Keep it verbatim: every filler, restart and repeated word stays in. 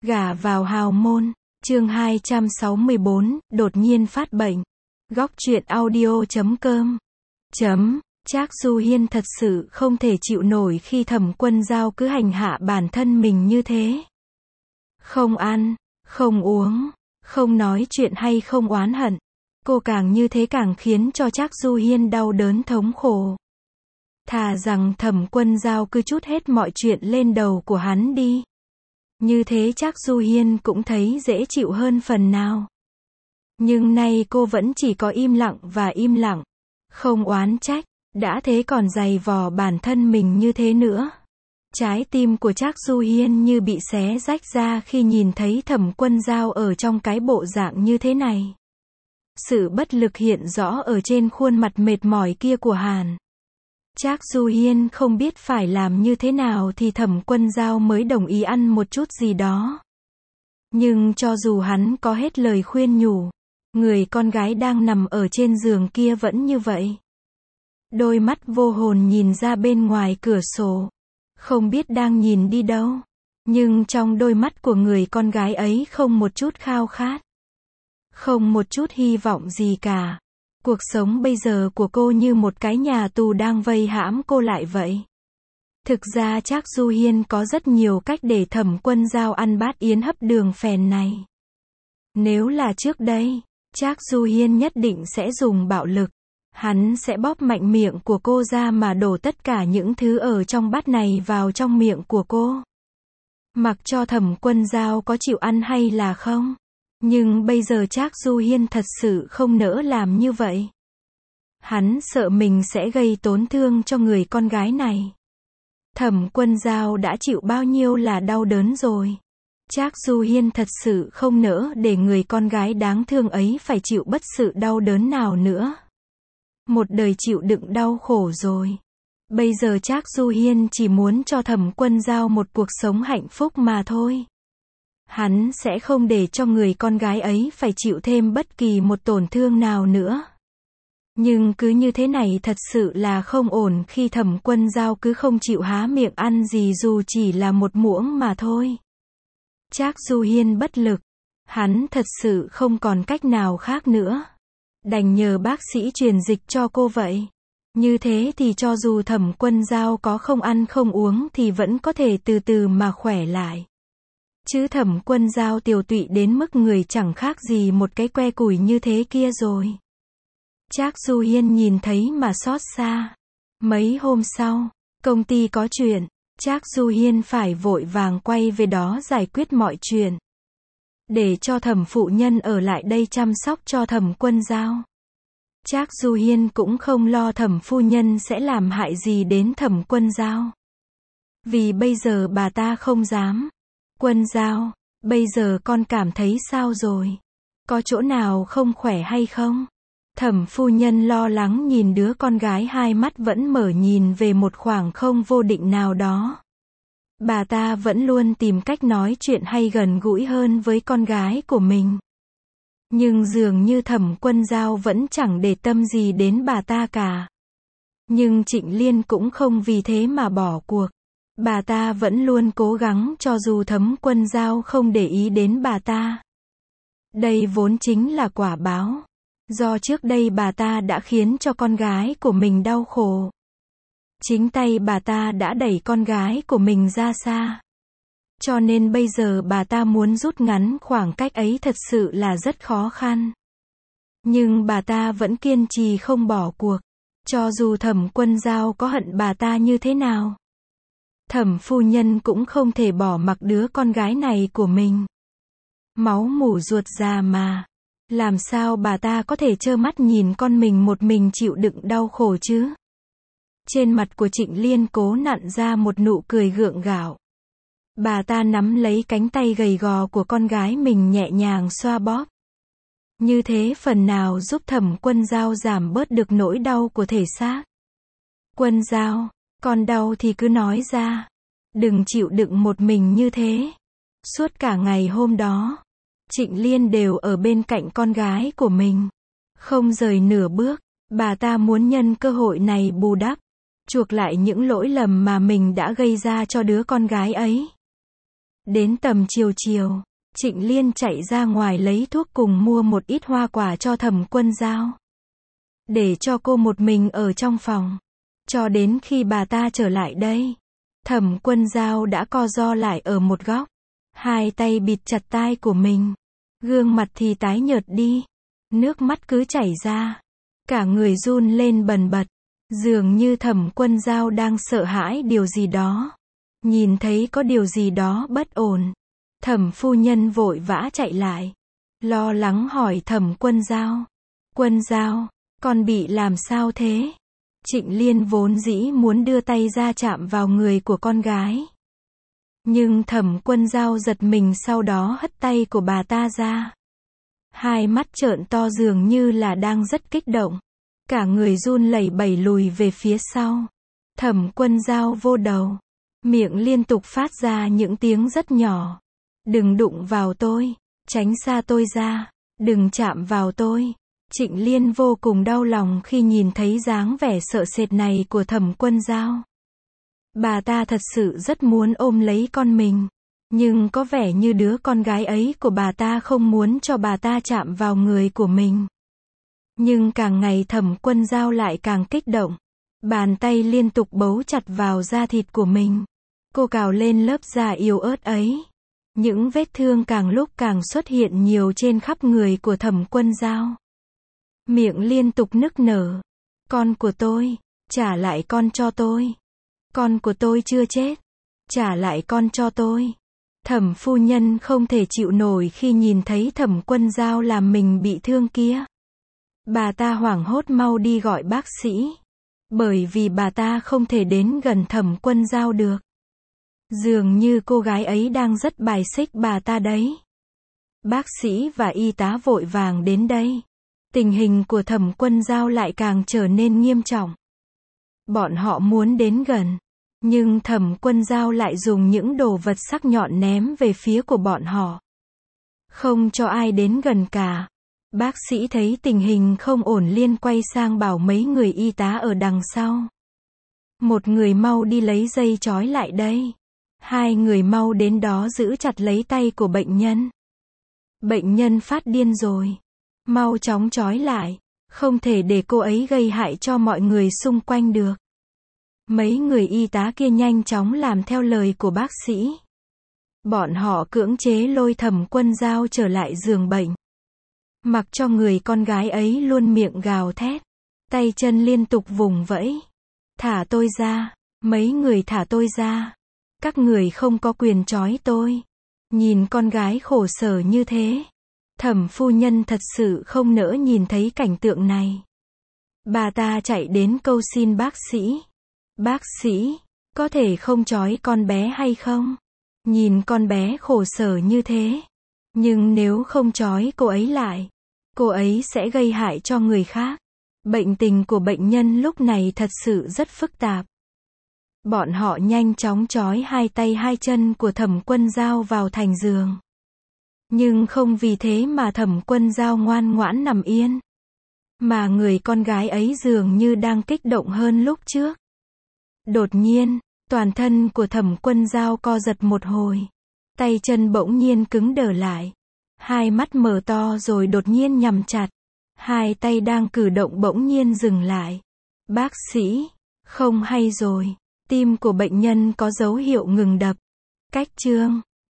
Gả vào hào môn, chương hai trăm sáu mươi bốn, đột nhiên phát bệnh. Góc truyện audio chấm com. Chấm, Trác Du Hiên thật sự không thể chịu nổi khi Thẩm Quân Dao cứ hành hạ bản thân mình như thế. Không ăn, không uống, không nói chuyện hay không oán hận. Cô càng như thế càng khiến cho Trác Du Hiên đau đớn thống khổ. Thà rằng Thẩm Quân Dao cứ trút hết mọi chuyện lên đầu của hắn đi. Như thế Trác Du Hiên cũng thấy dễ chịu hơn phần nào. Nhưng nay cô vẫn chỉ có im lặng và im lặng. Không oán trách, đã thế còn giày vò bản thân mình như thế nữa. Trái tim của Trác Du Hiên như bị xé rách ra khi nhìn thấy Thẩm Quân Dao ở trong cái bộ dạng như thế này. Sự bất lực hiện rõ ở trên khuôn mặt mệt mỏi kia của Hàn. Trác Du Hiên không biết phải làm như thế nào thì Thẩm Quân Dao mới đồng ý ăn một chút gì đó. Nhưng cho dù hắn có hết lời khuyên nhủ, người con gái đang nằm ở trên giường kia vẫn như vậy. Đôi mắt vô hồn nhìn ra bên ngoài cửa sổ. Không biết đang nhìn đi đâu. Nhưng trong đôi mắt của người con gái ấy không một chút khao khát. Không một chút hy vọng gì cả. Cuộc sống bây giờ của cô như một cái nhà tù đang vây hãm cô lại vậy. Thực ra Trác Du Hiên có rất nhiều cách để Thẩm Quân Dao ăn bát yến hấp đường phèn này. Nếu là trước đây, Trác Du Hiên nhất định sẽ dùng bạo lực. Hắn sẽ bóp mạnh miệng của cô ra mà đổ tất cả những thứ ở trong bát này vào trong miệng của cô. Mặc cho Thẩm Quân Dao có chịu ăn hay là không. Nhưng bây giờ Trác Du Hiên thật sự không nỡ làm như vậy. Hắn sợ mình sẽ gây tổn thương cho người con gái này. Thẩm Quân Dao đã chịu bao nhiêu là đau đớn rồi. Trác Du Hiên thật sự không nỡ để người con gái đáng thương ấy phải chịu bất sự đau đớn nào nữa. Một đời chịu đựng đau khổ rồi. Bây giờ Trác Du Hiên chỉ muốn cho Thẩm Quân Dao một cuộc sống hạnh phúc mà thôi. Hắn sẽ không để cho người con gái ấy phải chịu thêm bất kỳ một tổn thương nào nữa. Nhưng cứ như thế này thật sự là không ổn khi Thẩm Quân Dao cứ không chịu há miệng ăn gì dù chỉ là một muỗng mà thôi. Trác Du Hiên bất lực. Hắn thật sự không còn cách nào khác nữa. Đành nhờ bác sĩ truyền dịch cho cô vậy. Như thế thì cho dù Thẩm Quân Dao có không ăn không uống thì vẫn có thể từ từ mà khỏe lại. Chứ Thẩm Quân Dao tiều tụy đến mức người chẳng khác gì một cái que củi như thế kia rồi. Trác Du Hiên nhìn thấy mà xót xa. Mấy hôm sau, công ty có chuyện, Trác Du Hiên phải vội vàng quay về đó giải quyết mọi chuyện. Để cho Thẩm phụ nhân ở lại đây chăm sóc cho Thẩm Quân Dao. Trác Du Hiên cũng không lo Thẩm phu nhân sẽ làm hại gì đến Thẩm Quân Dao. Vì bây giờ bà ta không dám. Quân Dao, bây giờ con cảm thấy sao rồi? Có chỗ nào không khỏe hay không? Thẩm phu nhân lo lắng nhìn đứa con gái hai mắt vẫn mở nhìn về một khoảng không vô định nào đó. Bà ta vẫn luôn tìm cách nói chuyện hay gần gũi hơn với con gái của mình. Nhưng dường như Thẩm Quân Dao vẫn chẳng để tâm gì đến bà ta cả. Nhưng Trịnh Liên cũng không vì thế mà bỏ cuộc. Bà ta vẫn luôn cố gắng cho dù Thẩm Quân Dao không để ý đến bà ta. Đây vốn chính là quả báo. Do trước đây bà ta đã khiến cho con gái của mình đau khổ. Chính tay bà ta đã đẩy con gái của mình ra xa. Cho nên bây giờ bà ta muốn rút ngắn khoảng cách ấy thật sự là rất khó khăn. Nhưng bà ta vẫn kiên trì không bỏ cuộc. Cho dù Thẩm Quân Dao có hận bà ta như thế nào. Thẩm phu nhân cũng không thể bỏ mặc đứa con gái này của mình. Máu mủ ruột già mà. Làm sao bà ta có thể trơ mắt nhìn con mình một mình chịu đựng đau khổ chứ? Trên mặt của Trịnh Liên cố nặn ra một nụ cười gượng gạo. Bà ta nắm lấy cánh tay gầy gò của con gái mình nhẹ nhàng xoa bóp. Như thế phần nào giúp Thẩm Quân Dao giảm bớt được nỗi đau của thể xác. Quân Dao, con đau thì cứ nói ra. Đừng chịu đựng một mình như thế. Suốt cả ngày hôm đó, Trịnh Liên đều ở bên cạnh con gái của mình. Không rời nửa bước, bà ta muốn nhân cơ hội này bù đắp. Chuộc lại những lỗi lầm mà mình đã gây ra cho đứa con gái ấy. Đến tầm chiều chiều, Trịnh Liên chạy ra ngoài lấy thuốc cùng mua một ít hoa quả cho Thẩm Quân Dao. Để cho cô một mình ở trong phòng. Cho đến khi bà ta trở lại đây, Thẩm Quân Dao đã co ro lại ở một góc. Hai tay bịt chặt tai của mình. Gương mặt thì tái nhợt đi. Nước mắt cứ chảy ra. Cả người run lên bần bật. Dường như Thẩm Quân Dao đang sợ hãi điều gì đó. Nhìn thấy có điều gì đó bất ổn. Thẩm phu nhân vội vã chạy lại. Lo lắng hỏi Thẩm Quân Dao. Quân Dao, con bị làm sao thế? Trịnh Liên vốn dĩ muốn đưa tay ra chạm vào người của con gái. Nhưng Thẩm Quân Dao giật mình sau đó hất tay của bà ta ra. Hai mắt trợn to dường như là đang rất kích động. Cả người run lẩy bẩy lùi về phía sau. Thẩm Quân Dao vô đầu. Miệng liên tục phát ra những tiếng rất nhỏ. Đừng đụng vào tôi. Tránh xa tôi ra. Đừng chạm vào tôi. Trịnh Liên vô cùng đau lòng khi nhìn thấy dáng vẻ sợ sệt này của Thẩm Quân Dao. Bà ta thật sự rất muốn ôm lấy con mình. Nhưng có vẻ như đứa con gái ấy của bà ta không muốn cho bà ta chạm vào người của mình. Nhưng càng ngày Thẩm Quân Dao lại càng kích động. Bàn tay liên tục bấu chặt vào da thịt của mình. Cô cào lên lớp da yếu ớt ấy. Những vết thương càng lúc càng xuất hiện nhiều trên khắp người của Thẩm Quân Dao. Miệng liên tục nức nở. Con của tôi, trả lại con cho tôi. Con của tôi chưa chết. Trả lại con cho tôi. Thẩm phu nhân không thể chịu nổi khi nhìn thấy Thẩm Quân Dao làm mình bị thương kia. Bà ta hoảng hốt mau đi gọi bác sĩ. Bởi vì bà ta không thể đến gần Thẩm Quân Dao được. Dường như cô gái ấy đang rất bài xích bà ta đấy. Bác sĩ và y tá vội vàng đến đây. Tình hình của Thẩm Quân Dao lại càng trở nên nghiêm trọng. Bọn họ muốn đến gần. Nhưng Thẩm Quân Dao lại dùng những đồ vật sắc nhọn ném về phía của bọn họ. Không cho ai đến gần cả. Bác sĩ thấy tình hình không ổn liền quay sang bảo mấy người y tá ở đằng sau. Một người mau đi lấy dây trói lại đây. Hai người mau đến đó giữ chặt lấy tay của bệnh nhân. Bệnh nhân phát điên rồi. Mau chóng trói lại. Không thể để cô ấy gây hại cho mọi người xung quanh được. Mấy người y tá kia nhanh chóng làm theo lời của bác sĩ. Bọn họ cưỡng chế lôi Thẩm Quân Dao trở lại giường bệnh. Mặc cho người con gái ấy luôn miệng gào thét. Tay chân liên tục vùng vẫy. Thả tôi ra. Mấy người thả tôi ra. Các người không có quyền trói tôi. Nhìn con gái khổ sở như thế. Thẩm phu nhân thật sự không nỡ nhìn thấy cảnh tượng này. Bà ta chạy đến cầu xin bác sĩ. Bác sĩ, có thể không trói con bé hay không? Nhìn con bé khổ sở như thế. Nhưng nếu không trói cô ấy lại, cô ấy sẽ gây hại cho người khác. Bệnh tình của bệnh nhân lúc này thật sự rất phức tạp. Bọn họ nhanh chóng trói hai tay hai chân của Thẩm Quân Dao vào thành giường. Nhưng không vì thế mà Thẩm Quân Dao ngoan ngoãn nằm yên. Mà người con gái ấy dường như đang kích động hơn lúc trước. Đột nhiên, toàn thân của Thẩm Quân Dao co giật một hồi. Tay chân bỗng nhiên cứng đờ lại. Hai mắt mở to rồi đột nhiên nhắm chặt. Hai tay đang cử động bỗng nhiên dừng lại. Bác sĩ, không hay rồi. Tim của bệnh nhân có dấu hiệu ngừng đập. Cách chương